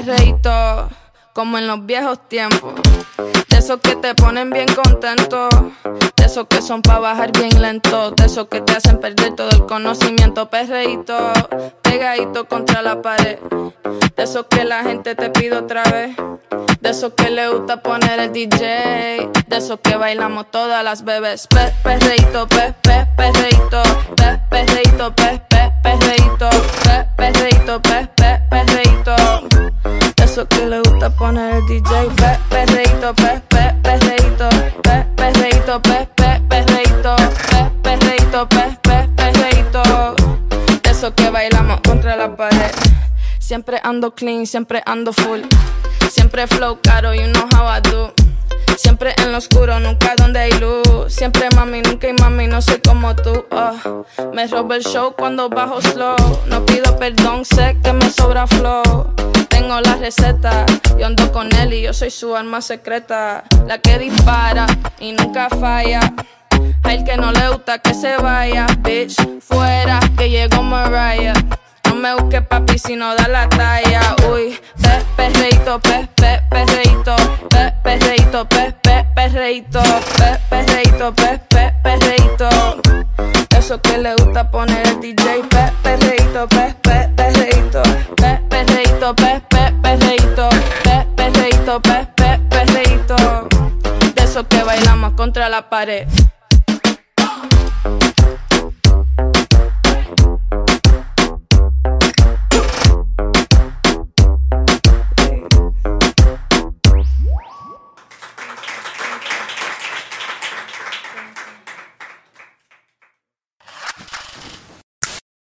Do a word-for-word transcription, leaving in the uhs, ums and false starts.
perreíto, como en los viejos tiempos. De esos que te ponen bien contento, de esos que son pa' bajar bien lento, de esos que te hacen perder todo el conocimiento. Perreíto, pegadito contra la pared, de esos que la gente te pide otra vez, de esos que le gusta poner el D J, de esos que bailamos todas las bebés. Pe, perreíto, pe, pe, perreíto, pe, perreíto, pe, pe, perreíto, pe, perreíto, pe, pe, perreíto. De esos que le gusta poner el D J. Pe, perreíto, pe, pe, perreíto, pe, perreíto, pe, pe, perreíto, pe, perreíto, pe, pe, perreíto. De esos que bailamos contra la pared. Siempre ando clean, siempre ando full. Siempre flow caro, you know how I do. Siempre en lo oscuro, nunca donde hay luz. Siempre mami, nunca y mami, no soy como tú. Oh, me robo el show cuando bajo slow. No pido perdón, sé que me sobra flow. Tengo la receta, yo ando con él y yo soy su arma secreta. La que dispara y nunca falla. A el que no le gusta que se vaya, bitch, fuera que llegó Mariah. No me busques papi si no da la talla. Uy, pe, perreíto, pe, pe, perreíto, pe, perreíto, pe, pe, perreíto, pe, perreíto, pe, pe, perreíto. Eso que le gusta poner el D J. Pe, perreíto, pe, pe, perreíto, pe, perreíto, pe, pe, perreíto, pe, perreíto, pe, pe, perreíto. De esos que bailamos contra la pared.